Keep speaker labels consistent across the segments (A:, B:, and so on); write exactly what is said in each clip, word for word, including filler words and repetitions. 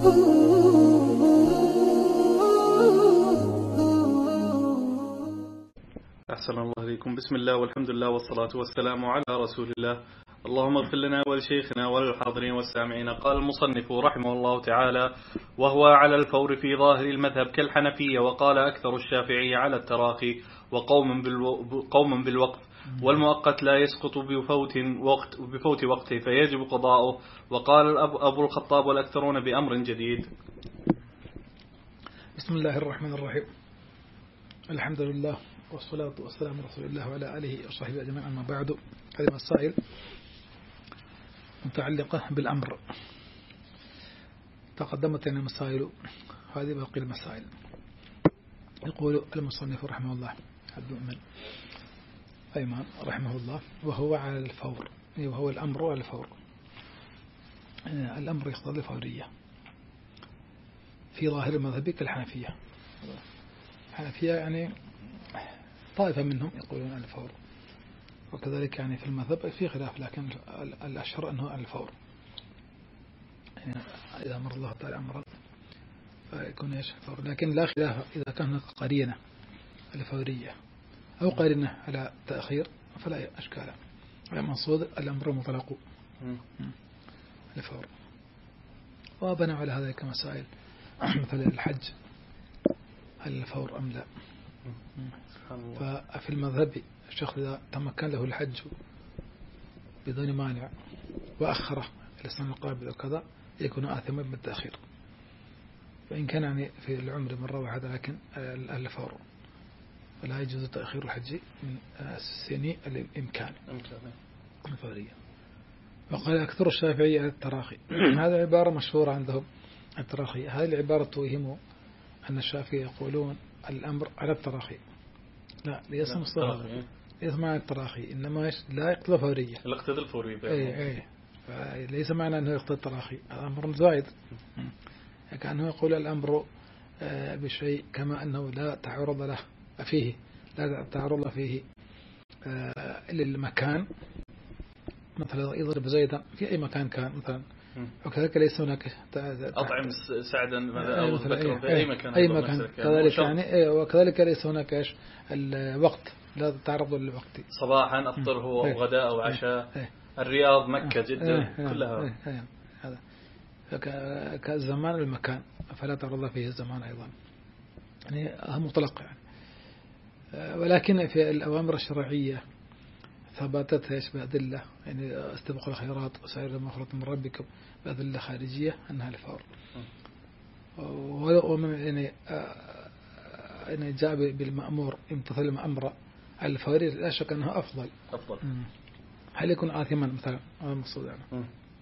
A: أحسن الله إليكم. بسم الله والحمد لله والصلاة والسلام على رسول الله. اللهم اغفر لنا ولشيخنا وللحاضرين والسامعين. قال المصنف رحمه الله تعالى: وهو على الفور في ظاهر المذهب كالحنفية، وقال أكثر الشافعية على التراخي وقوم قوم بالوقف، والمؤقت لا يسقط بفوت وقت بفوت وقته فيجب قضاؤه. وقال الأب أبو الخطاب والأكثرون بأمر جديد.
B: بسم الله الرحمن الرحيم. الحمد لله والصلاة والسلام على رسول الله وعلى آله وصحبه أجمعين. أما بعد، هذه مسائل متعلقة بالأمر تقدمت لنا مسائل، هذه باقي المسائل. يقول المصنف رحمه الله عبد المؤمن أيمن رحمه الله: وهو على الفور، وهو الأمر على الفور. الأمر يقتضي الفورية في ظاهر المذهب كالحنفية. الحنفية يعني طائفة منهم يقولون على الفور، وكذلك يعني في المذهب في خلاف، لكن الأشهر أنه على الفور. يعني إذا أمر الله تعالى أمرا فيكون ايش الفور، لكن لا خلاف إذا كان قرينة الفورية أو قرينة على تأخير فلا أشكال. المقصود الأمر مطلق الفور. وبنى على هذا كمسائل مثل الحج، هل الفور أم لا؟ ففي المذهب الشخص إذا تمكن له الحج بدون مانع وأخره إلى السنة القابلة وكذا يكون آثما بالتأخير، وإن كان يعني في العمر مرة واحدة، لكن الفور ولا يجوز تأخير الحج من السن الإمكان الفورية. وقال أكثر الشافعية على التراخي. هذا عبارة مشهورة عندهم التراخي. هذه العبارة توهم أن الشافعية يقولون الأمر على التراخي. لا، ليس مصطلح، ليس معنى التراخي، إنما لا يقتضي فورية.
A: لا يقتضي الفورية.
B: أي أي ليس معنى أنه يقتضي التراخي، هذا أمر زائد. كأنه يقول الأمر بشيء كما أنه لا تعرض له فيه، لا تعرض له فيه للمكان، مثلا يضرب زيدا في أي مكان كان مثلا، وكذلك ليس هناك
A: أطعم سعدا أو ذكر في أي مكان،
B: أي مكان كذلك يعني، وكذلك ليس هناك إيش الوقت، لا تعرض للوقت،
A: صباحا أفطره أو غداء أو عشاء، الرياض مكة جدة كلها
B: هذا كالزمان والمكان، فلا تعرض فيه الزمان أيضا، يعني مطلق يعني. ولكن في الأوامر الشرعية ثبتت ايش بأدلة، يعني استبقوا الخيرات وسائر مخلوق من ربكم بأدلة خارجية أنها الفور. ومن يعني يعني جاء بالمأمور امتثل الأمر الفوري، لا شك أنه أفضل.
A: أفضل.
B: هل يكون آثما مثلا؟ هذا المقصود يعني.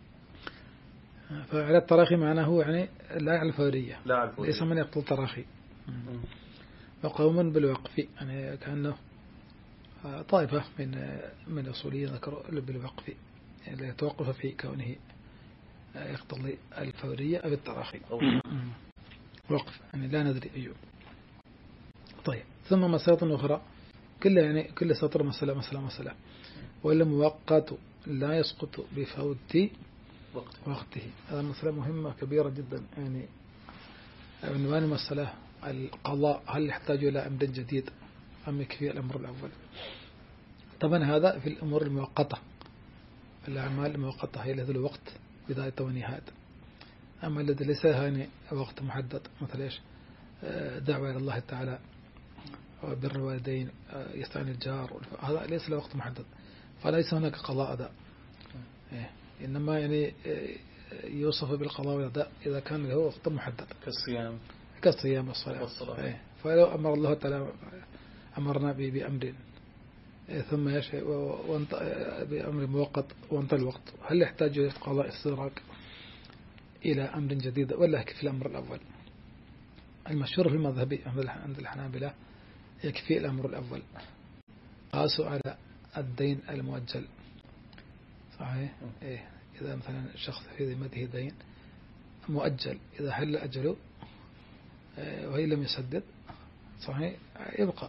B: فعلى التراخي معناه هو يعني لا على الفورية،
A: لا على الفورية،
B: ليس من يقتل التراخي. وقوم بالوقف، يعني كأنه طائفة من من الأصوليين ذكروا بالوقف، يعني يتوقف في كونه يقتضي الفورية أو التراخي. وقف يعني لا ندري أيوه. طيب، ثم مسألة أخرى، كل يعني كل سطر مسألة مسألة مسألة. والمؤقت لا يسقط بفوت وقته. هذا مسألة مهمة كبيرة جدا، يعني عنوان المسألة القضاء، هل يحتاج إلى أمر جديد أم يكفي الأمر الأول؟ طبعا هذا في الأمور المؤقتة، الأعمال المؤقتة هي لها الوقت بداية ونهاية. أما الذي ليس يعني وقت محدد، مثل إيش دعوة إلى الله تعالى وبر الوالدين، يستعين الجار، هذا ليس له وقت محدد، فليس هناك قضاء أداء. إنما يعني يوصف بالقضاء والأداء إذا كان له وقت محدد،
A: كالصيام
B: كالصيام والصلاة. فلو أمر الله تعالى أمرنا بأمر ثم يشاء بأمر موقت وانتهى الوقت، هل يحتاج إلى قضاء استدراك إلى أمر جديد ولا يكفي الأمر الأول؟ المشهور في المذهب عند الحنابلة يكفي الأمر الأول. قاسوا على الدين المؤجل، صحيح؟ إيه، إذا مثلا الشخص في ذمته دين مؤجل، إذا حل أجله وهي لم يسدد، صحيح، يبقى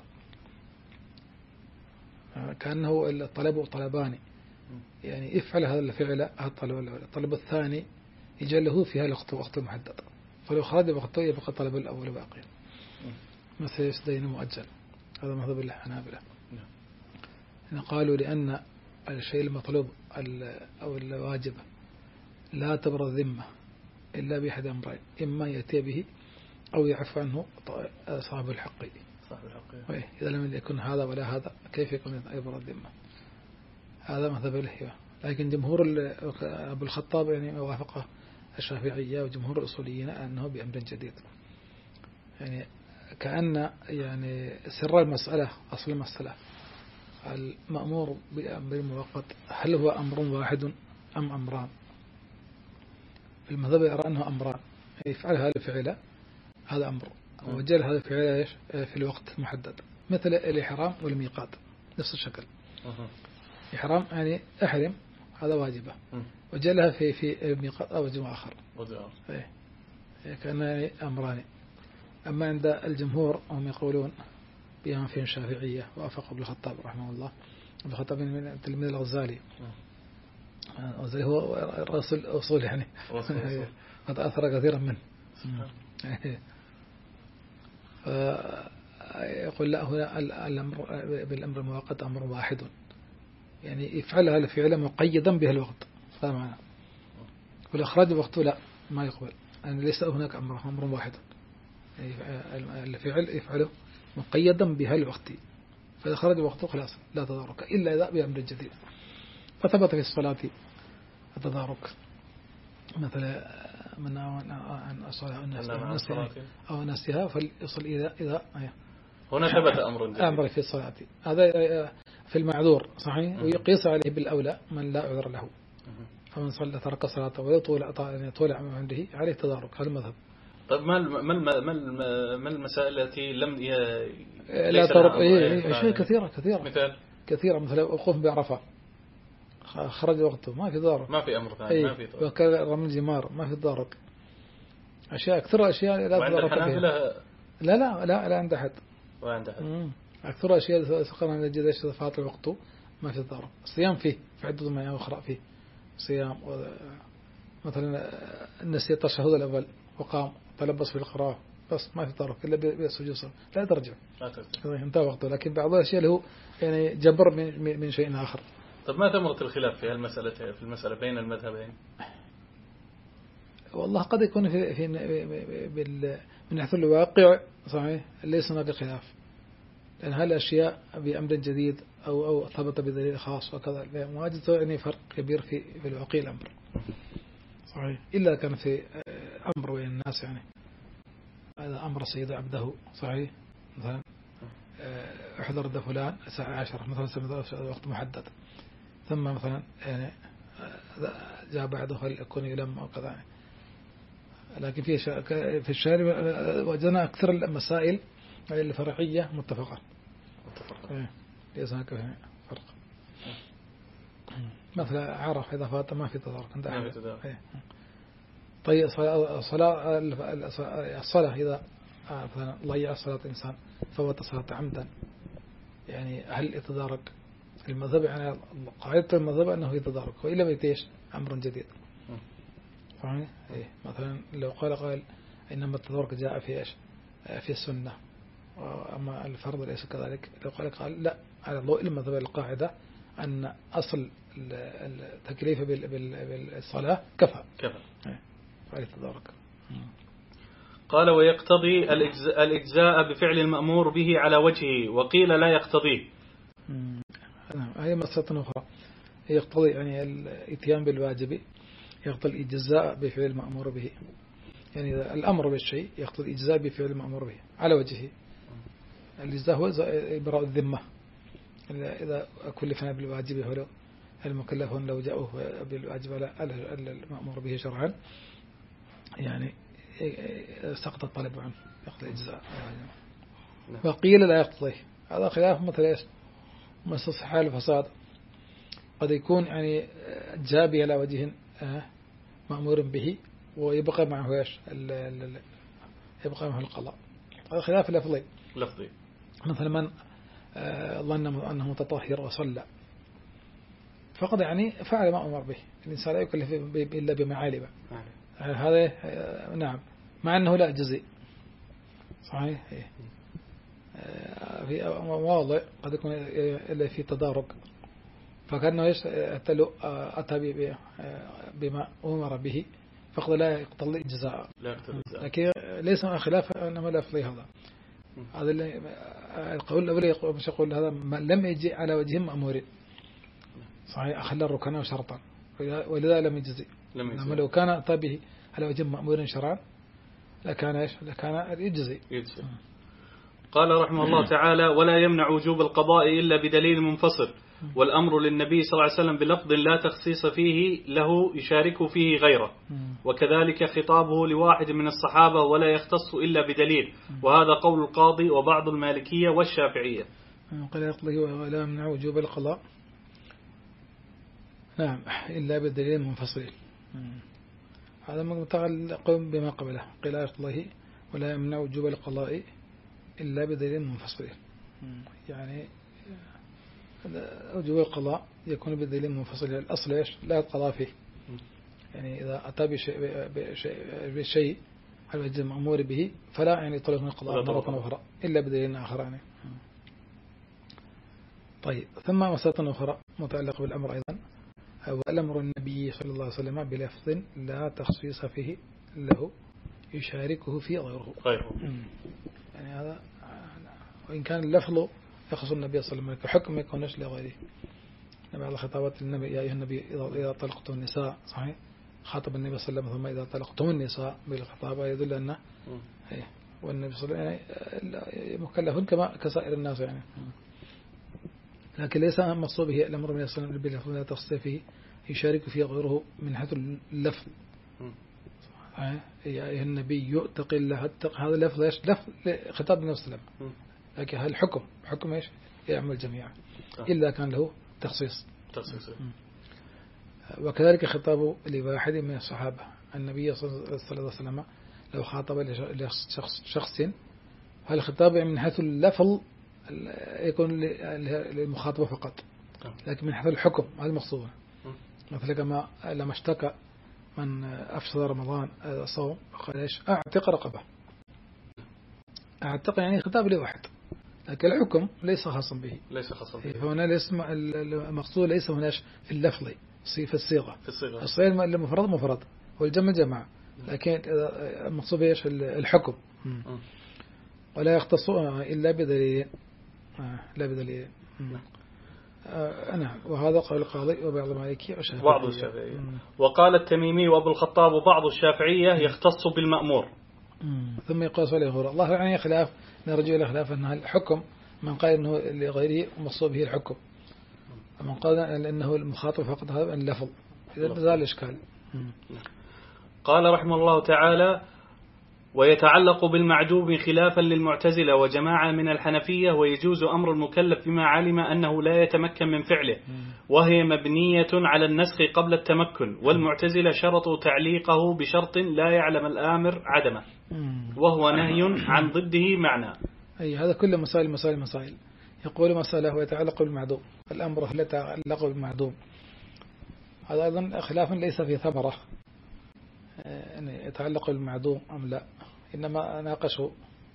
B: كأنه الطلب طلبان، يعني افعل هذا الفعل، الطلب الطلب الثاني يجعله فيها وقت وقت محدد، فلو خرج وقته يبقى طلب الأول باقي مثل دين مؤجل. هذا مذهب الحنابلة. قالوا لأن الشيء المطلوب أو الواجب لا تبرى الذمة إلا بأحد أمرين، إما يأتي به أو يعفو عنه صاحب الحق. صاحب الحق إذا لم يكن هذا ولا هذا كيف يكون يبرى الذمة؟ هذا مذهب الحيوة. لكن جمهور أبو الخطاب يعني وافقه الشافعية وجمهور الأصوليين أنه بأمر جديد. يعني كأن يعني سر المسألة أصل المسألة المأمور بأمر مؤقت هل هو أمر واحد أم أمران؟ في المذهب يرى أنه أمران، يفعل هذا الفعل هذا أمر وجل هذا الفعل في الوقت المحدد، مثل الإحرام والميقات نفس الشكل. إحرام يعني أحرم هذا واجبة، وجلها في في ميقات أو وجه آخر كأن يعني أمران. أما عند الجمهور هم يقولون بهم فيهم شافعية وأفق ابن الخطاب رحمه الله. ابن الخطاب من تلميذ الغزالي، الغزالي هو رأس الأصول يعني قد أثر كثيرا منه. يقول لا هنا الأمر بالأمر المؤقت أمر واحد، يعني يفعلها الفعل مقيدا به الوقت. فمعنى والإخراج وقته لا ما يقبل، يعني ليس هناك أمر أمر واحد، الفعل يفعله مقيدا بها الوقت، فإذا خرج وقته خلاص لا تدارك إلا إذا بأمر جديد. فثبت في الصلاة التدارك مثلا من عن الصلاة أو نسيها فليصل إذا إذا
A: هنا ثبت أمر جديد
B: أمر في الصلاة. هذا في المعذور صحيح، ويقيس عليه بالأولى من لا عذر له. فمن صلى ترك صلاته ولو طول طول عنده عليه تدارك. هذا المذهب.
A: طيب ما ما ما ما المسائل التي لم ي...
B: لا ترك أي شيء كثيرة كثيرة
A: مثال
B: كثيرة مثل وقوف بعرفة خرج وقته ما في ضارب،
A: ما في أمر ثاني ما في
B: ضارب، وكان رمي الجمار ما في ضارب، أشياء أكثر أشياء لا
A: تضارب فيها.
B: لا لا لا لا عند أحد
A: وعند أحد
B: أكثر أشياء سقنا من الجديد فات وقته ما في ضارب. الصيام فيه في عدة ما أخرى فيه صيام مثلا نسي التشهد الأول وقام تلبس في القراءة بس ما في ضارب إلا بالسجود لا ترجع انتهى وقته. لكن بعض الأشياء اللي هو يعني جبر من من شيء آخر.
A: طب ما ثمرة الخلاف في المسألة في المسألة بين المذهبين؟
B: والله قد يكون في في بال من حيث الواقع صحيح ليس هناك خلاف، لأن هالأشياء بأمر جديد أو أو ثبت بدليل خاص وكذا ما أجد يعني فرق كبير في في الواقع الأمر صحيح، إلا كان في أمر بين الناس يعني هذا أمر سيد عبده صحيح مثلا احضر ده فلان الساعة عشرة مثلا سمي وقت محدد، ثم مثلا يعني جاء بعده فليكون يلم أو كذا. لكن في في الشارع وجدنا أكثر المسائل الفرعية متفقة متفقة ليس هناك فرق. مثلا عرف إذا فات ما في تدارك عند أحد. طيب الصلاة الصلاة إذا مثلا ضيع صلاة إنسان فوت صلاة عمدا يعني هل يتدارك؟ المذهب يعني قاعدة المذهب أنه يتدارك وإلا بيتيش أمر جديد. فاهم؟ إيه مثلا لو قال قال إنما التدارك جاء في إيش في السنة أما الفرض ليس كذلك. لو قال قال لا على ضوء المذهب القاعدة أن أصل التكليف بالصلاة كفى كفى فعلي التدارك.
A: قال ويقتضي الإجزاء بفعل المأمور به على وجهه وقيل لا يقتضيه.
B: نعم هي مسألة أخرى يقتضي يعني الاتيان بالواجب يقتضي الإجزاء بفعل المأمور به، يعني الأمر بالشيء يقتضي الإجزاء بفعل المأمور به على وجهه. الإجزاء هو إبراء الذمة إذا كلفنا بالواجب ولو المكلفون لو جاءوا بالواجب على المأمور به شرعا يعني سقط الطلب عنه يقتضي الإجزاء. وقيل لا يقتضي هذا خلاف مثل إيش مستص حال الفساد قد يكون يعني جابي على وجه مأمور به ويبقى معه إيش يبقى معه القضاء. هذا خلاف لفظي
A: لفظي
B: مثل من ظن أنه متطهر وصلى فقد يعني فعل ما أمر به. الإنسان لا يكلف إلا بمعالبه هذا نعم مع أنه لا يجزي. صحيح. في مواضع قد يكون إلا في تدارك، فكأنه أتى بما أمر به فقد لا يقتضي الجزاء، لكن ليس خلاف أنما لا يفضي هذا. هذا القول الأولي يقول مش يقول هذا لم يجي على وجه مأمور. صحيح. أخلى الركن شرطا ولذا لم يجزي. لما لو كان أتى به على وجه مأمور شرعا لكان إيش لكان يجزي. يجزي.
A: قال رحمه الله تعالى: ولا يمنع وجوب القضاء إلا بدليل منفصل، والأمر للنبي صلى الله عليه وسلم بلفظ لا تخصيص فيه له يشارك فيه غيره، وكذلك خطابه لواحد من الصحابة ولا يختص إلا بدليل، وهذا قول القاضي وبعض المالكية والشافعية.
B: قال يقضي ولا يمنع وجوب القضاء نعم إلا بدليل منفصل. هذا متعلق بما قبله. قال يقضي ولا يمنع وجوب القضاء إلا بدليل منفصل، يعني وجوب القضاء يكون بدليل منفصل. الأصل إيش لا القضاء فيه، يعني إذا أتى بشيء, بشيء, بشيء على وجه المأمور به فلا يعني يطلق من القضاء مرة أخرى إلا بدليل آخر يعني. طيب ثم مسألة أخرى متعلقة بالأمر أيضا، هو الأمر النبي صلى الله عليه وسلم بلفظ لا تخصيص فيه له يشاركه فيه غيره. يعني هذا وإن كان اللفظ يخص النبي صلى الله عليه وسلم كحكم يكونش لغيره. بعض خطابات النبي يا أيها النبي إذا طلقتم النساء، صحيح، خاطب النبي صلى الله عليه وسلم ثم إذا طلقتم النساء بالخطابة يدل أنه والنبي صلى الله عليه وسلم مكلف كما كسائر الناس يعني. لكن ليس مقصود به الأمر من الصلاة والسلام باللفظ لا تخصيص فيه يشارك فيه غيره من حيث اللفظ. يا أيها النبي اتق الله، هذا لفظ ايش؟ لفظ خطاب النبي صلى الله عليه وسلم، لكن هل الحكم حكم ايش؟ يعمل جميعا إلا كان له تخصيص. تخصيص. وكذلك خطابه لواحد من الصحابة. النبي صلى الله عليه وسلم لو خاطب لشخص شخص هل الخطاب من حيث اللفظ يكون للمخاطبة فقط، لكن من حيث الحكم هذا المقصود. مثل كما لما اشتكى من أفسد رمضان صوم قال إيش؟ أعتق رقبة. أعتق يعني خطاب لواحد، لكن الحكم ليس خاصا به.
A: ليس خاصا به.
B: فهنا ليس المقصود ليس هناش في اللفظ في الصيغة.
A: في الصيغة.
B: الصيغة المفرد مفرد والجمع جماعة، لكن المقصود إيش؟ الحكم. ولا يختص إلا بدليل. لا بدليل. نعم. وهذا قول القاضي وبعض المالكية والشافعية.
A: بعض الشافعية. وقال التميمي وابو الخطاب وبعض الشافعية يختص بالمأمور.
B: مم. ثم يقاس عليه غيره. الله يعني خلاف نرجع إلى خلاف أنها الحكم، من قال أنه لغيره مصوب به الحكم، ومن قال أنه المخاطب فقط هذا اللفظ. إذا زال الإشكال.
A: قال رحمه الله تعالى: ويتعلق بالمعدوم خلافا للمعتزلة وجماعة من الحنفية، ويجوز أمر المكلف بما علم أنه لا يتمكن من فعله، وهي مبنية على النسخ قبل التمكن، والمعتزلة شرطوا تعليقه بشرط لا يعلم الآمر عدمه، وهو نهي عن ضده معنى.
B: أي هذا كله مسائل مسائل مسائل. يقول مسألة ويتعلق بالمعدوم، الأمر لا يتعلق بالمعدوم، هذا أيضا خلاف ليس في ثمرة أن يتعلق بالمعدوم أم لا، إنما ناقشه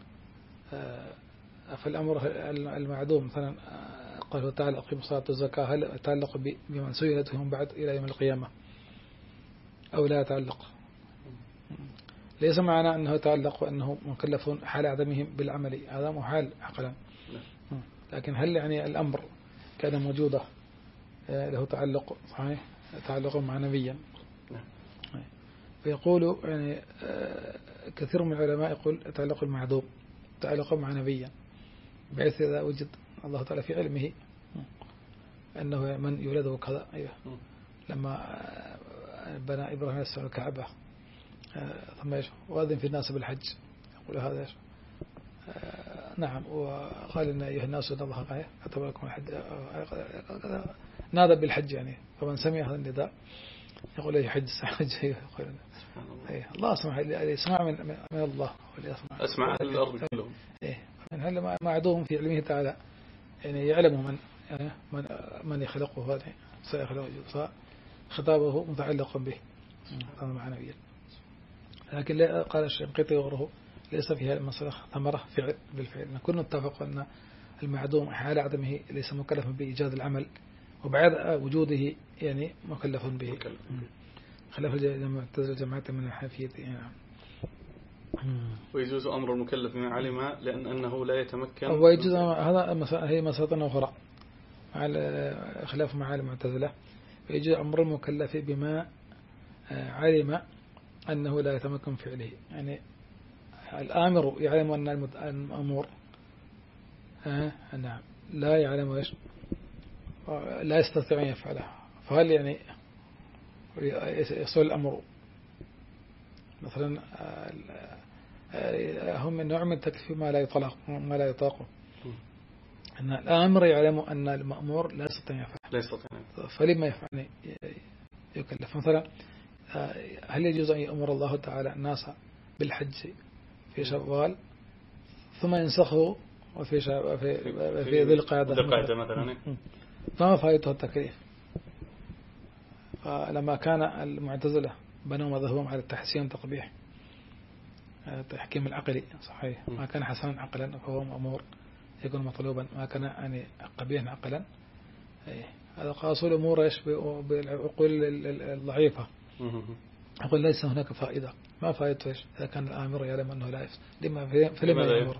B: في الأمر المعدوم. مثلا قال تعالى أقيموا الصلاة والزكاة، هل يتعلق بمن سئلتهم بعد إلى يوم القيامة أو لا يتعلق؟ ليس معنى أنه يتعلق وأنه مكلف حال عدمهم بالعمل، هذا محال عقلا. لكن هل يعني الأمر كان موجودة له تعلق صحيح تعلق معنويا؟ فيقول يعني كثير من العلماء يقول تعلق المعدوم تعلق معنويا، بحيث إذا وجد الله تعالى في علمه أنه من يولده كذا. أيوه. لما بنى إبراهيم السماء الكعبة ثم إيش وأذن في الناس بالحج، يقول هذا إيش نعم، وقال إن أيها الناس إن الله كتب لكم الحج، نادى بالحج يعني، فمن سمع هذا النداء يقول أي حج الساعة الجاية. يقول الله اسمع يسمع من من الله وليسمع
A: اسمع أهل الأرض كلهم.
B: إيه من هل ما معدوم في علمه تعالى، يعني يعلم من يعني من من يخلقه هذا سيخلقه، فخطابه متعلق به هذا معنويا. لكن لا قال الشنقيطي وغيره ليس فيها المسألة ثمرة فعل بالفعل. كنا نتفق أن المعدوم حال عدمه ليس مكلفا بإيجاد العمل وبعد وجوده يعني مكلف به، خلاف الجماعة من الحنفية يعني.
A: ويجوز أمر المكلف بما علم لأن أنه لا يتمكن،
B: ويجوز هذا هي مسألة أخرى مع خلاف مع المعتزلة. ويجوز أمر المكلف بما علم أنه لا يتمكن فعله، يعني الآمر يعلم أن المأمور آه نعم لا يعلم إيش لا يستطيع أن يفعله، فهل يعني يصل الأمر مثلا هم نوع من التكليف ما لا يطلق ما لا يطاقه، أن الآمر يعلم أن المأمور لا يستطيع أن يفعل
A: لا يستطيع،
B: فلما يفعل يكلف. مثلا هل يجوز أن يأمر الله تعالى الناس بالحج في شوال ثم ينسخه وفي شا... في في ذي القعدة
A: مثلا, مثلا.
B: فما فائدته التكليف؟ فلما كان المعتزلة بنوا مذهبهم على التحسين والتقبيح التحكيم العقلي صحيح، ما كان حسنا عقلا فهو مأمور يكون مطلوبا، ما كان يعني قبيحا عقلا هذا قاصوا الأمور إيش بالعقول الضعيفة. أقول ليس هناك فائدة، ما فائدته إيش إذا كان الآمر يعلم أنه لا يفعل لما فلما يأمر.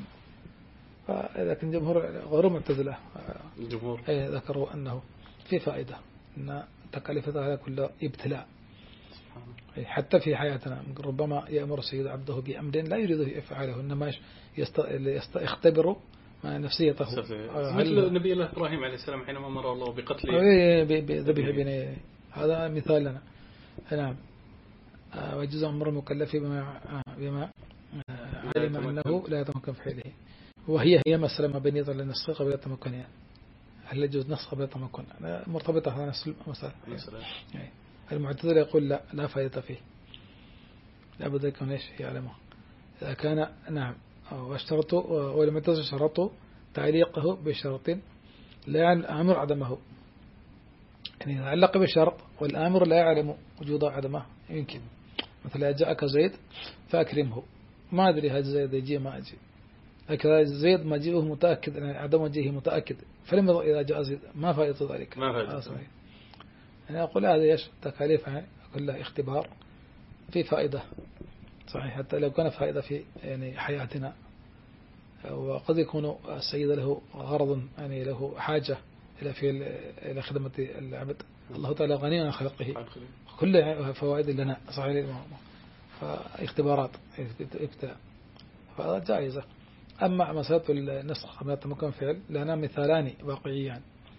B: لكن جمهور غير معتزلة
A: الجمهور
B: ذكروا أنه في فائدة، أن تكاليف هذا كله ابتلاء حتى في حياتنا. ربما يأمر السيد عبده بأمر لا يريده يفعله، إنما يختبر نفسيته،
A: مثل نبي الله إبراهيم عليه السلام حينما أمر الله بقتل
B: بذبح بنيه، هذا مثال لنا. نعم وجزء أمر المكلف بما بما علم أنه لا يتمكن في فعله، وهي هي مسألة ما بين يظل النسخ قبل التمكن، يعني هل يجوز نسخ قبل التمكن مرتبطة هذا نفس المسألة. يعني المعتزلة يقول لا لا فائدة فيه، لا بد يكون ايش يعلمه إذا كان نعم واشترطوا، والمعتزلة شرطوا تعليقه بشرط لا يعلم الآمر عدمه، يعني يعلق بشرط والآمر لا يعلم وجود عدمه. يمكن مثلا جاءك زيد فأكرمه، ما أدري هذا زيد يجي ما أجي، لكن زيد مجيئه متأكد أن عدم مجيئه متأكد، فلما إذا جاء زيد ما فائدة ذلك؟
A: ما فائدة.
B: يعني أقول هذا إيش تكاليف كلها اختبار في فائدة صحيح، حتى لو كان فائدة في يعني حياتنا، وقد يكون السيد له غرض يعني له حاجة إلى في إلى خدمة العبد، الله تعالى غني عن خلقه كل فوائد لنا صحيح، فاختبارات ابتلاء فهذا جائزة. أما مسألة النسخ قبل التمكن فعل لنا مثالان واقعيان،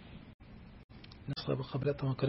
B: نسخ قبل التمكن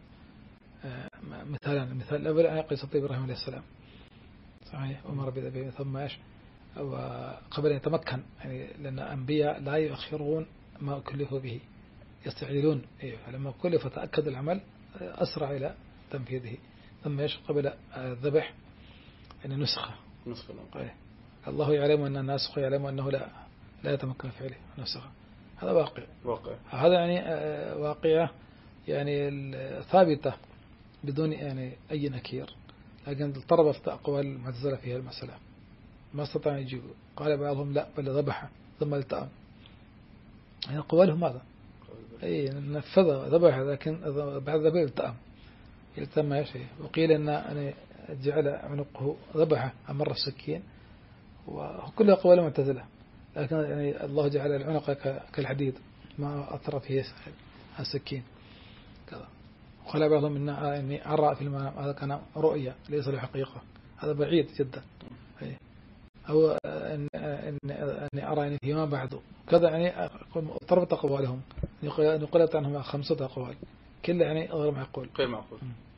B: مثالان، المثال الأول قصة إبراهيم عليه السلام صحيح، أمر بذبحه ثم إيش وقبل أن يتمكن، يعني لأن الأنبياء لا يؤخرون ما كلفوا به يستعجلون، فلما كلف تأكد العمل أسرع إلى تنفيذه. ثم إيش قبل الذبح أن نسخة
A: نسخة
B: الله يعلم أن الناسخ يعلم أنه لا لا يتمكن فعله نسخة، هذا واقع
A: واقع
B: هذا يعني واقعة يعني ثابتة بدون يعني أي نكير، لكن اضطربت أقوال المعتزلة في هذه المسألة ما استطاع يجيب. قال بعضهم لا بل ذبح ثم التأم، يعني أقوالهم هذا أي نفذ ذبح لكن بعد ذبح التأم التأم ما شيء. وقيل أن أن جعل عنقه ذبحه أمر السكين، وكل أقوال المعتزلة، لكن يعني الله جعل العنق كالحديد ما أثر فيه السكين كذا. وقال بعضهم إن إني أرى في المنام، هذا كان رؤيا ليس له حقيقة، هذا بعيد جدا. أو إن إني أرى إن فيما بعده كذا، يعني اضطربت أقوالهم، نقلت عنهم خمسة أقوال كل يعني غير معقول
A: غير معقول،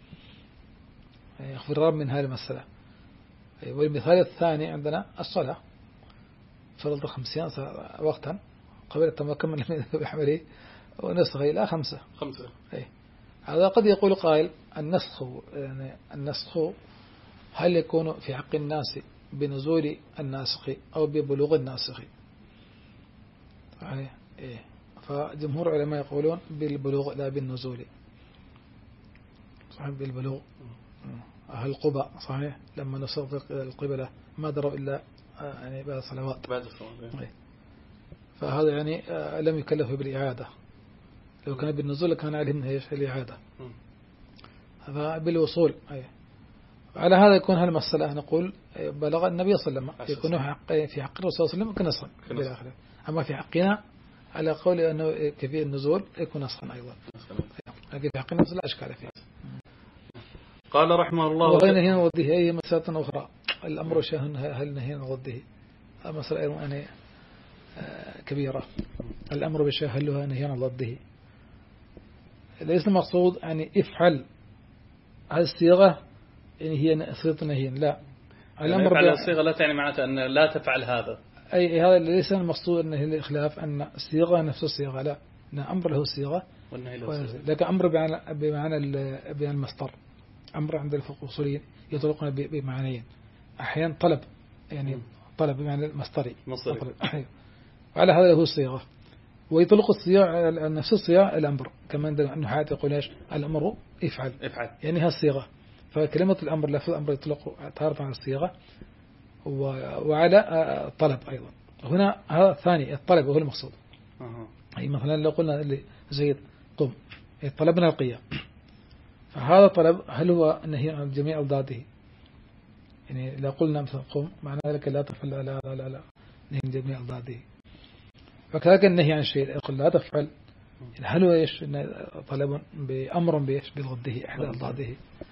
B: يغفر الرب من هذه المسألة. والمثال الثاني عندنا الصلاة فرض خمسين وقتا قبل التمكن من بحمله ونسخ إلى خمسة
A: خمسة
B: أي. هذا قد يقول قائل النسخ يعني النسخ هل يكون في حق الناس بنزول الناسخ أو ببلوغ الناسخ؟ صحيح إيه. فجمهور العلماء يقولون بالبلوغ لا بالنزول، صحيح بالبلوغ. أهل قباء صحيح لما نصروا القبلة ما دروا إلا يعني بعد صلوات
A: بعد الصلاة.
B: فهذا يعني لم يكلفوا بالإعادة، لو كان بالنزول كان عليهم ايش الإعادة. هذا بالوصول. أي على هذا يكون هالمسألة نقول بلغ النبي صلى الله عليه وسلم يكون حق في حق الرسول صلى الله عليه وسلم كنصا بالآخر، أما في حقنا على قول أنه كفي النزول يكون نصا أيضا، لكن في حق النزول لا أشكال فيه.
A: قال رحمه الله
B: وغير نهينا ضده أي مسألة أخرى الأمر شاهن هل نهينا ضده مسألة يعني كبيرة. الأمر بشيء هل نهينا ضده ليس المقصود يعني افعل هذه الصيغة يعني هي صيغة نهي، لا
A: الأمر على الصيغة لا تعني معناتها أن لا تفعل هذا،
B: أي هذا ليس المقصود أنه الإخلاف أن الصيغة نفس الصيغة، لا أن أمر له صيغة لكن أمر بمعنى بمعنى المصدر. أمر عند الفقهاء يطلقون بمعنيين، أحيانا طلب يعني طلب بمعنى المصدري وعلى هذا له الصيغة، ويطلق الصيغة نفس الصيغة الأمر كما أنه حتى يقول إيش الأمر افعل
A: افعل
B: يعني ها الصيغة. فكلمة الأمر لفظ الأمر يطلق تارة على الصيغة وعلى الطلب أيضا. هنا هذا الثاني الطلب هو المقصود.
A: أه.
B: أي مثلا لو قلنا اللي زيد قم طلبنا القيام، فهذا طلب هل هو نهي عن جميع أضداده؟ يعني لو قلنا مثلا قم معنى ذلك لا تفعل لا لا لا, لا. نهي عن جميع أضداده. فكذلك النهي عن شيء يقول لا تفعل هل هو إيش طلب بأمر بإيش بضده إحدى أضداده.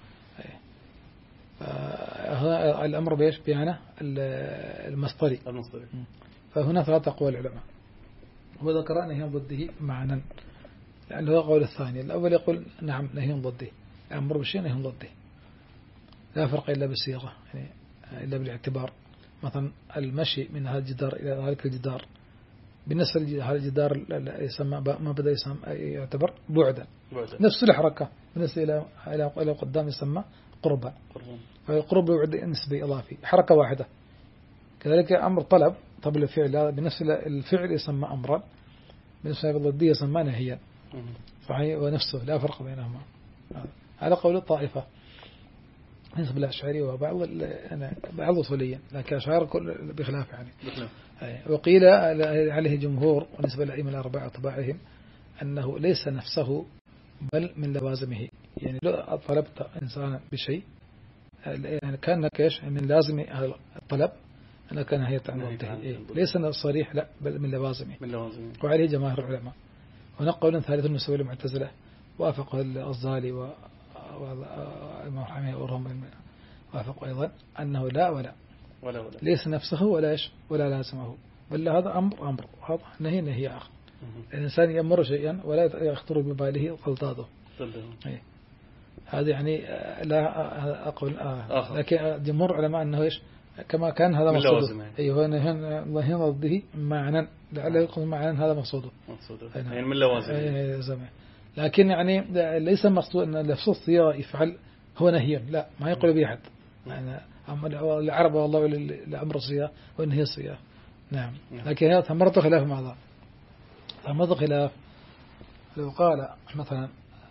B: الأمر بإيش بيعنى المصدري. فهنا ثلاث أقوال العلماء وذكر نهي ضده معنى، لأنه هو قول الثاني. الأول يقول نعم نهي ضده الأمر بالشيء نهي ضده لا فرق إلا بالصيغة يعني إلا بالاعتبار. مثلا المشي من هذا الجدار إلى ذلك الجدار بالنسبة لهذا الجدار يسمى ما بدأ يسمى يعتبر بعدا، نفس الحركة بالنسبة إلى إلى قدام يسمى قربا، فالقرب بعد نسبي إضافي حركة واحدة. كذلك أمر طلب طلب الفعل بالنسبة للفعل يسمى أمرا، بالنسبة للضدية يسمى نهيا صحيح ونفسه لا فرق بينهما. هذا قول الطائفة بالنسبة للأشعري وبعض بعض أصوليا، لكن أشعار كل بخلاف يعني. وقيل عليه جمهور بالنسبة للأئمة الأربعة وتباعهم أنه ليس نفسه بل من لوازمه. يعني لو طلبت إنسانا بشيء يعني كان كيش من لازم الطلب أنه كان هي تعمده إيه؟ ليس صريح لا بل من لوازمه. وعليه جماهير العلماء. ونقول ثالث المسوي المعتزلة وافقه الغزالي والإمام حميد ورهم وافقوا أيضا أنه لا ولا
A: ولا ولا
B: ليس نفسه ولا إيش ولا لازمه، بل هذا أمر أمر هذا نهي نهي آخر. الإنسان يأمر شيئا ولا يخطر بباله غلطاته. هذا يعني لا أقول آه. لكن جمهور علماء أنه إيش كما كان هذا مقصوده. أيوه نهي ضده معنى لعله يقول معنى هذا مقصوده
A: يعني من لوازم.
B: لكن يعني ليس مقصود أن لفظ الصيغة يفعل هو نهي، لا ما يقول به أحد يعني العرب والله لأمر الصيغة والنهي الصيغة. نعم لكن هذا ثمرة خلاف مع ذا ثمرة خلاف. لو قال مثلا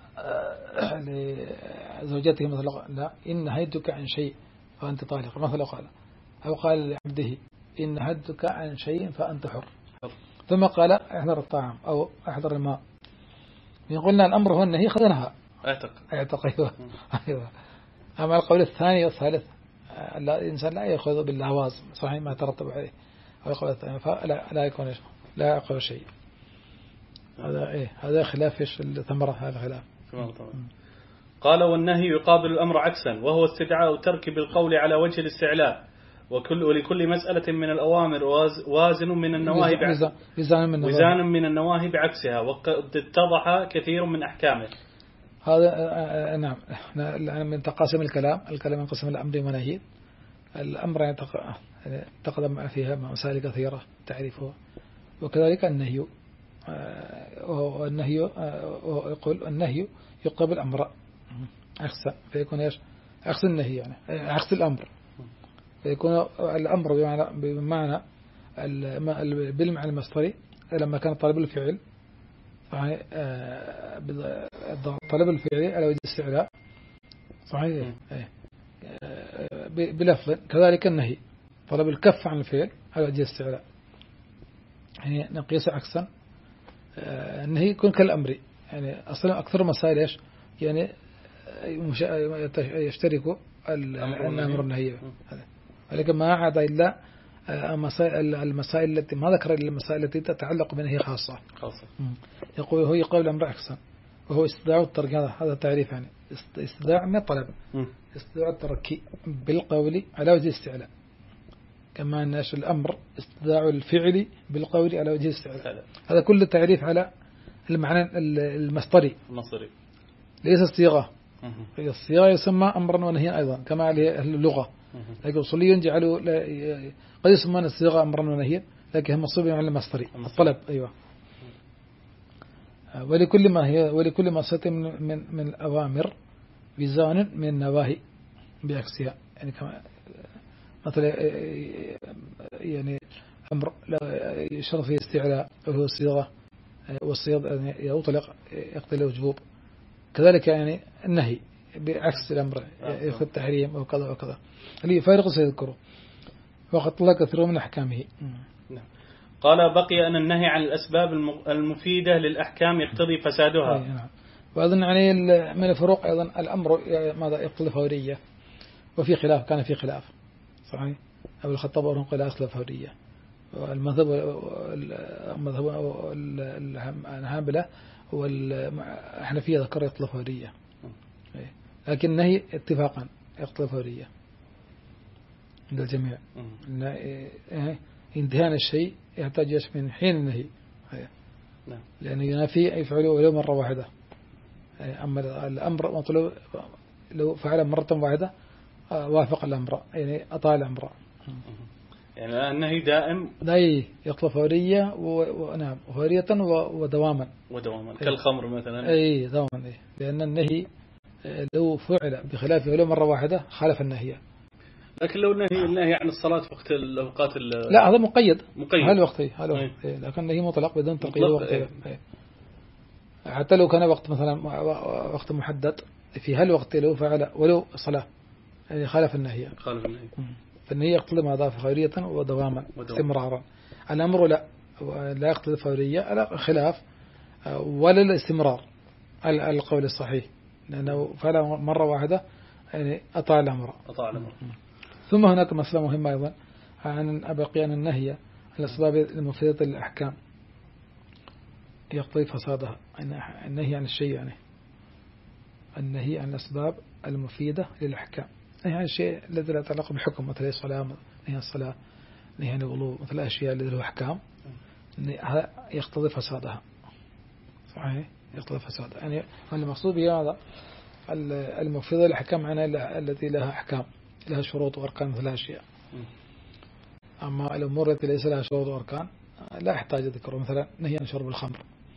B: لزوجته مثلا لا إن نهيتك عن شيء فأنت طالق مثلا قال، أو قال لعبده إن نهيتك عن شيء فأنت حر، ثم قال احضر الطعام أو احضر الماء، قلنا الأمر هو النهي خذناها
A: اعتق
B: اعتق أيوة. أيوة. أما القول الثاني والثالث الإنسان لا يأخذ باللوازم صحيح ما ترتب عليه، أو القول الثاني فلا لا يكون لا يقول شيء. هذا إيه هذا خلاف إيش الثمرة هذا خلاف.
A: قال والنهي يقابل الأمر عكسا وهو استدعاء ترك بالقول على وجه الاستعلاء، وكل ولكل مسألة من الأوامر وازن من النواهي وزان من النواهي بعكسها، وقد اتضح كثير من أحكامه.
B: هذا نعم من تقاسم الكلام الكلام ينقسم إلى أمر ونهي. الأمر تقدم فيها مسائل كثيرة تعرفها، وكذلك النهي والنهي يقول النهي يقابل الأمر عكسا فيكون إيش عكس النهي يعني عكس الأمر، فيكون الأمر بمعنى بمعنى بالمعنى المصدري لما كان طلب الفعل طلب الفعل على وجه الاستعلاء صحيح. بلفظ. كذلك النهي طلب الكف عن الفعل على وجه الاستعلاء، يعني نقيس عكسا. النهي يكون كالأمر، يعني أصلا أكثر مسائل إيش يعني يشترك الأمر والنهي، ولكن ما عاد إلا المسائل التي ما ذكر إلا المسائل التي تتعلق بنهي خاصة.
A: خاصة.
B: يقول هو يقول الأمر عكسا، وهو استدعاء الترك. هذا هذا تعريف، يعني استدعاء من الطلب، استدعاء الترك بالقول على وجه الاستعلاء، كما أن الأمر استدعاء الفعل بالقول على وجه الاستعلاء. هذا كل تعريف على المعنى المصدري
A: المصدري،
B: ليس الصيغة. الصيغة يسمى أمرا ونهيا أيضا كما عليه أهل اللغة، لكن أصوليون جعلوا قد يسمون الصيغة أمرا ونهيا، لكن هم مصوبين على المصدري الطلب. أيوة. ولكل ما هي ولكل ما ستم من من الأوامر بزان من النواهي بعكسها، يعني كما مثلا يعني أمر يشرف فيه استعلاء وهو الصيغة، والصيغ يعني يطلق يقتل وجوب. كذلك يعني النهي بعكس الأمر يأخذ تحريم أو كذا وكذا، اللي يفارق سيذكره وقد طلق كثير من أحكامه.
A: قال بقي أن النهي عن الأسباب المفيدة للأحكام يقتضي فسادها.
B: نعم. وأظن يعني من الفروق أيضا الأمر ماذا يقتضي فورية، وفي خلاف، كان في خلاف صحيح. أبو الخطاب ورهم قال أصل فورية، والمذهب المذهب الحنابلة والحنفية ذكر يقتضي فورية، لكن النهي اتفاقا يقتضي فورية عند الجميع. انتهاء الشيء يحتاج من حين النهي، لأنه ينافي يفعله ولو مرة واحدة. أما الأمر مطلوب لو فعل مرة واحدة وافق الأمر، يعني أطاع الأمر.
A: يعني النهي دائم
B: نهي يقتضي فورية ونعم فورية ودواما
A: ودواما كالخمر مثلا.
B: أي دواما، أي لأن النهي لو فعل بخلافه ولو مرة واحدة خالف النهي.
A: لكن لو نهي النهي عن الصلاة في وقت الأوقات
B: لا هذا مقيد
A: مقيد
B: هالوقتي هالوقت، لكن النهي مطلق بدون تقييد وقت. حتى لو كان وقت مثلا وقت محدد في هالوقت لو فعل ولو صلاة يعني خالف النهي.
A: خالف النهي.
B: فالنهي يقتضي ماذا فورية ودواما استمرارا. الأمر لا لا يقتضي فورية على خلاف ولا الاستمرار على القول الصحيح، لأنه فعل مرة واحدة يعني أطاع الأمر.
A: أطاع الأمر.
B: ثم هناك مسألة مهمة أيضا عن أبقي أن النهي الأسباب المفيدة للأحكام يقتضي فسادها. النهي عن الشيء يعني النهي عن الأسباب المفيدة للأحكام، النهي عن الشيء الذي لا يتعلق بحكم مثل الصلاة، نهي الصلاة، نهي عن الوضوء، مثل الأشياء التي له أحكام يقتضي فسادها. صحيح يقتضي فسادها، يعني المقصود بهذا المفيدة للأحكام معناها التي لها أحكام لها شروط وأركان مثل الأشياء. أما الأمور التي ليس لها شروط وأركان لا يحتاج ذكره، مثلا نهي عن شرب الخمر،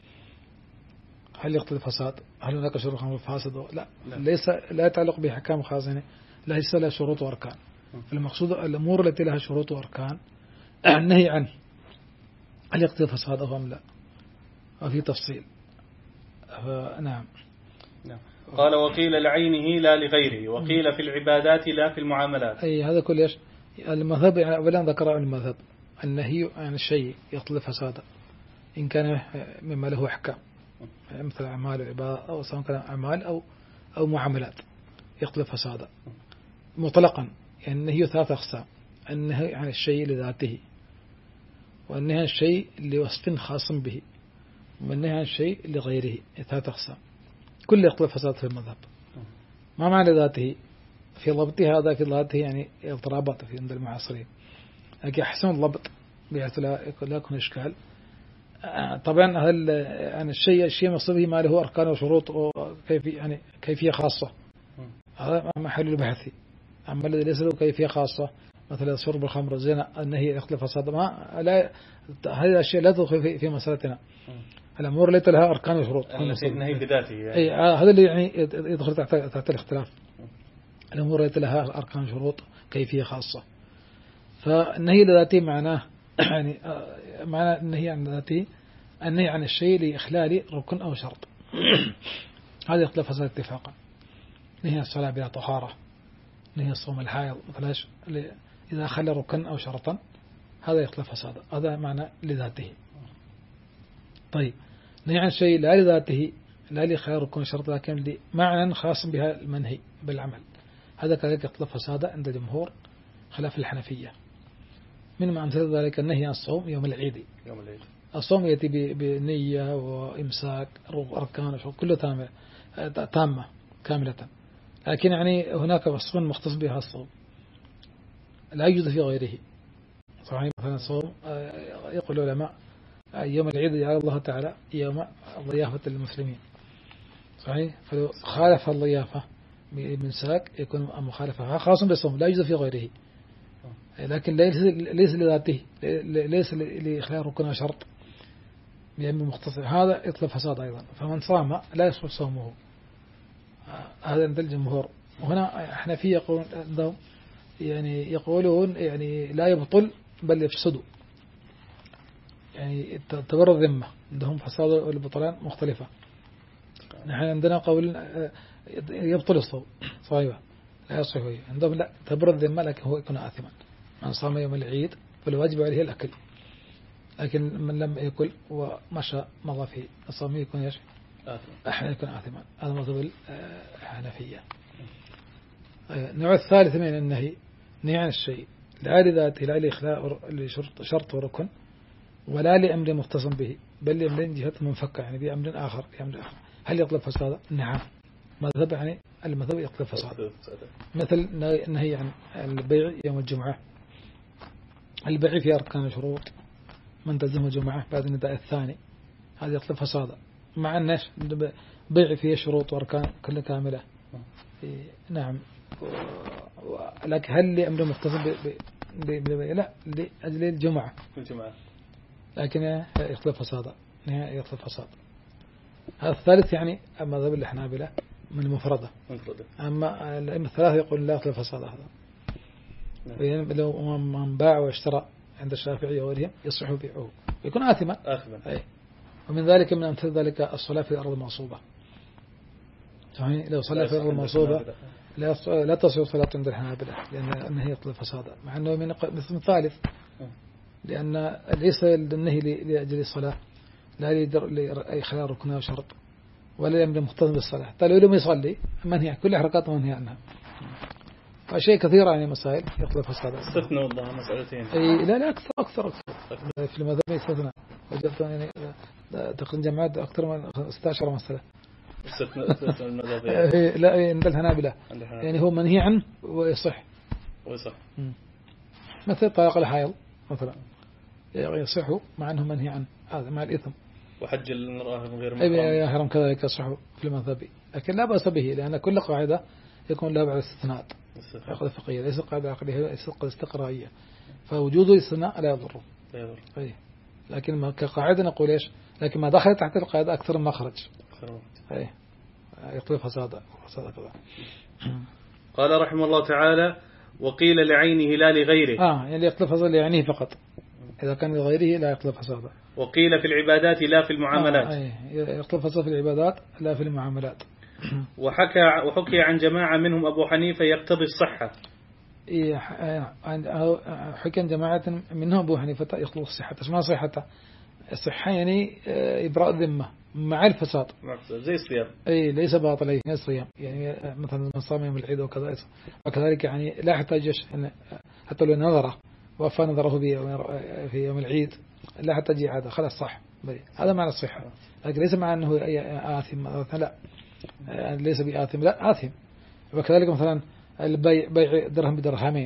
B: هل يقتضي فساد؟ هل هناك شرب الخمر فاسد؟ لا, لا. ليس لا يتعلق بأحكام خاصة ليس لها شروط وأركان. المقصود الأمور التي لها شروط وأركان النهي عنه هل يقتضي فساده أم لا، وفي تفصيل. نعم.
A: نعم. قال وقيل لعينه لا لغيره، وقيل في العبادات لا في المعاملات.
B: أي هذا كل إيش المذهب يعني أولا ذكر المذهب النهي عن الشيء يقتضي فساده إن كان مما له أحكام مثل أعمال العبادة أو سواء كان أعمال أو أو معاملات يقتضي فساده مطلقا. يعني النهي ثلاث أقسام: النهي عن الشيء لذاته، والنهي عن الشيء لوصف خاص به، والنهي عن الشيء لغيره. ثلاث أقسام كل يقتضي فساد في المذهب. ما معنى ذاته؟ في ضبطه هذا في ذاته يعني اضطرابات في عند المعاصرين، لكن أحسن الضبط بحيث لا يكون إشكال. طبعا هل عن الشيء الشيء مصبه ما له أركان وشروط وكيف يعني كيفية خاصة، هذا محل البحث. أما الذي ليس له كيفية خاصة مثل شرب الخمر زنا النهي يقتضي فساد، ما لا هذه الأشياء لا تدخل في في مسألتنا. الأمور ليس لها أركان وشروط،
A: النهي بذاته يعني.
B: أي هذا اللي يعني يدخل تحت تحت الاختلاف. الأمور ليس لها أركان وشروط كيفية خاصة. فالنهي لذاته معناه يعني معنى النهي عن ذاته النهي عن الشيء لإخلال ركن أو شرط. هذا يقتضي فساد اتفاقا. نهي الصلاة بلا طهارة، نهي الصوم الحائض مثلا إذا خلى ركن أو شرطا هذا يخلف فسادا، هذا معنى لذاته. طيب نهي عن شيء لا لذاته لا لخير ركن شرط لكن معنى خاص بها المنهي بالعمل، هذا كذلك يخلف فسادا عند الجمهور خلاف الحنفية. من ما أمثل ذلك النهي عن الصوم يوم العيد. يوم العيد الصوم يأتي بنية وإمساك أركان كله تامة تامة كاملة، لكن يعني هناك وصف مختص بها الصوم لا يوجد في غيره. صحيح مثلا الصوم يقول العلماء يوم العيد جعل الله تعالى يوم ضيافة المسلمين، صحيح، فلو خالف الضيافة بإمساك يكون مخالفة خاص بالصوم لا يوجد في غيره، لكن ليس ليس لذاته ليس لإخلال ركن وشرط بأمر مختصر، هذا يطلب فساد أيضا. فمن صام لا يصح صومه، هذا عند الجمهور. وهنا احنا في يقول يعني يقولون يعني لا يبطل بل يفسد، يعني تبرر ذمة عندهم فساد والبطلان مختلفة. نحن عندنا قول يبطل الصوم صحيح لا يصح، عندهم لا تبرر ذمة لكن هو يكون آثما. من صام يوم العيد فالواجب عليه الأكل، لكن من لم يأكل ومشى مضى في الصوم يكون ايش؟ أحيانا يكون آثما. هذا مذهب الحنفية. النوع الثالث من النهي نهي عن الشيء لا لذاته لا لإخلاء شرط وركن ولا لأمر مختص به بل لأمر جهة منفكة يعني بأمر آخر بأمر آخر. هل يطلب فساد؟ نعم، مذهب يعني المذهب يطلب فساد. مثل النهي عن البيع يوم الجمعة، البيع في أركان شروط من تلزم الجمعة بعد النداء الثاني، هذا يطلب فسادا مع الناس بيع فيه شروط وأركان كلها كاملة. نعم، لكن هل لأمر مختص ببيع؟ لا، لأجل الجمعة لكن يطلب فسادا يطلب فساد. هذا الثالث يعني أما ذهب الحنابلة من المفردة، أما الأئمة الثلاثة يقول لا يطلب فساد. هذا يعني لو من باع واشترى عند الشافعي وغيرهم يصح بيعه يكون آثما. ومن ذلك من أمثل ذلك الصلاة في الأرض المغصوبة، يعني لو صلى في الأرض المغصوبة لا تصير صلاة عند الحنابلة لأن هي يطلب فسادا، مع أنه من مثل ثالث لأن ليس النهي لأجل الصلاة لا لإخلال ركن وشرط ولا يمر مختص بالصلاة، حتى لو لم يصلي منهي كل حركات منهي عنها. فشيء كثير يعني مسائل يطلب فساد.
A: استثنى والله مسألتين.
B: أي لا لا أكثر أكثر أكثر في المذهب يستثنى، وجدت يعني تقريبا جمعات أكثر من ستة عشر مسألة.
A: استثنى استثنى المذهب.
B: لا عند الحنابلة يعني هو منهي عنه ويصح.
A: ويصح.
B: مثل طلاق الحائض مثلا يصح مع أنه منهي عنه، هذا مع الإثم.
A: وحج المرأة من غير محرم.
B: أي يحرم كذلك يصح في المذهب، لكن لا بأس به لأن كل قاعدة يكون لها بعض الاستثناءات. قاعدة فقهية ليس قاعدة عقلية ليس قاعدة استقرائية، فوجود الاستثناء لا يضر.
A: لا يضر.
B: أي لكن ما كقاعدة نقول إيش، لكن ما دخل تحت القاعدة أكثر ما خرج. أي يطلب فساد فساد كذا.
A: قال رحمه الله تعالى وقيل لعينه لا لغيره.
B: آه يعني يطلب فساد لعينه فقط، إذا كان لغيره لا يطلب فساد.
A: وقيل في العبادات لا في المعاملات.
B: آه يطلب فساد في العبادات لا في المعاملات.
A: وحكى وحكي عن جماعة منهم أبو حنيفة يقتضي الصحة.
B: حكي عن جماعة منهم أبو حنيفة يقتضي الصحة. ما صحته؟ الصحة يعني إبراء الذمة مع الفساد
A: زي الصيام.
B: أي ليس باطل أي الصيام، يعني مثلا من صام يوم العيد وكذا، وكذلك يعني لا يحتاج حتى لو نظره وفى نظره في يوم العيد لا يحتاج إعادة، خلاص صح. هذا معنى الصحة، لكن ليس معنى أنه آثم، لا ليس بآثم، لا آثم. وكذلك مثلا البيع بيع درهم بدرهمين،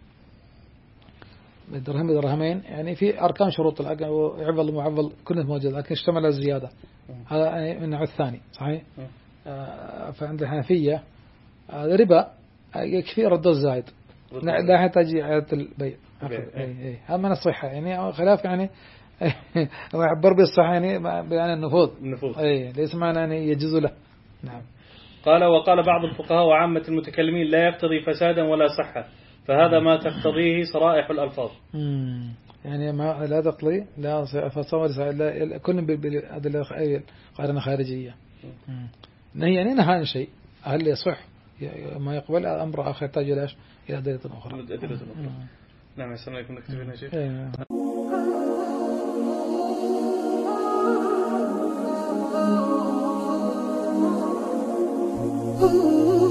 B: درهم بدرهمين يعني في أركان شروط عوض ومعوض كله موجود لكن اشتمل الزيادة، هذا يعني من النوع الثاني صحيح. آه فعند الحنفية هذا ربا يكفي رد الزائد لا يحتاج إعادة البيع. هذا من الصحة يعني خلاف يعني ويعبر بالصحة يعني بيان النفوذ أي ليس معنى أن يجوز له. نعم.
A: قال وقال بعض الفقهاء وعامة المتكلمين لا يقتضي فسادا ولا صحة، فهذا ما تقتضيه صرائح الألفاظ.
B: يعني ما لا تقضي لا فصور لا كل بالأدلة قارنة خارجية. نهي يعني نهى عن شيء هل يصح ما يقبل أمر آخر يحتاج إلى إلى أدلة أخرى.
A: أدلة أخرى. نعم يسلم عليكم نكتب هنا شيخ.
B: إيه.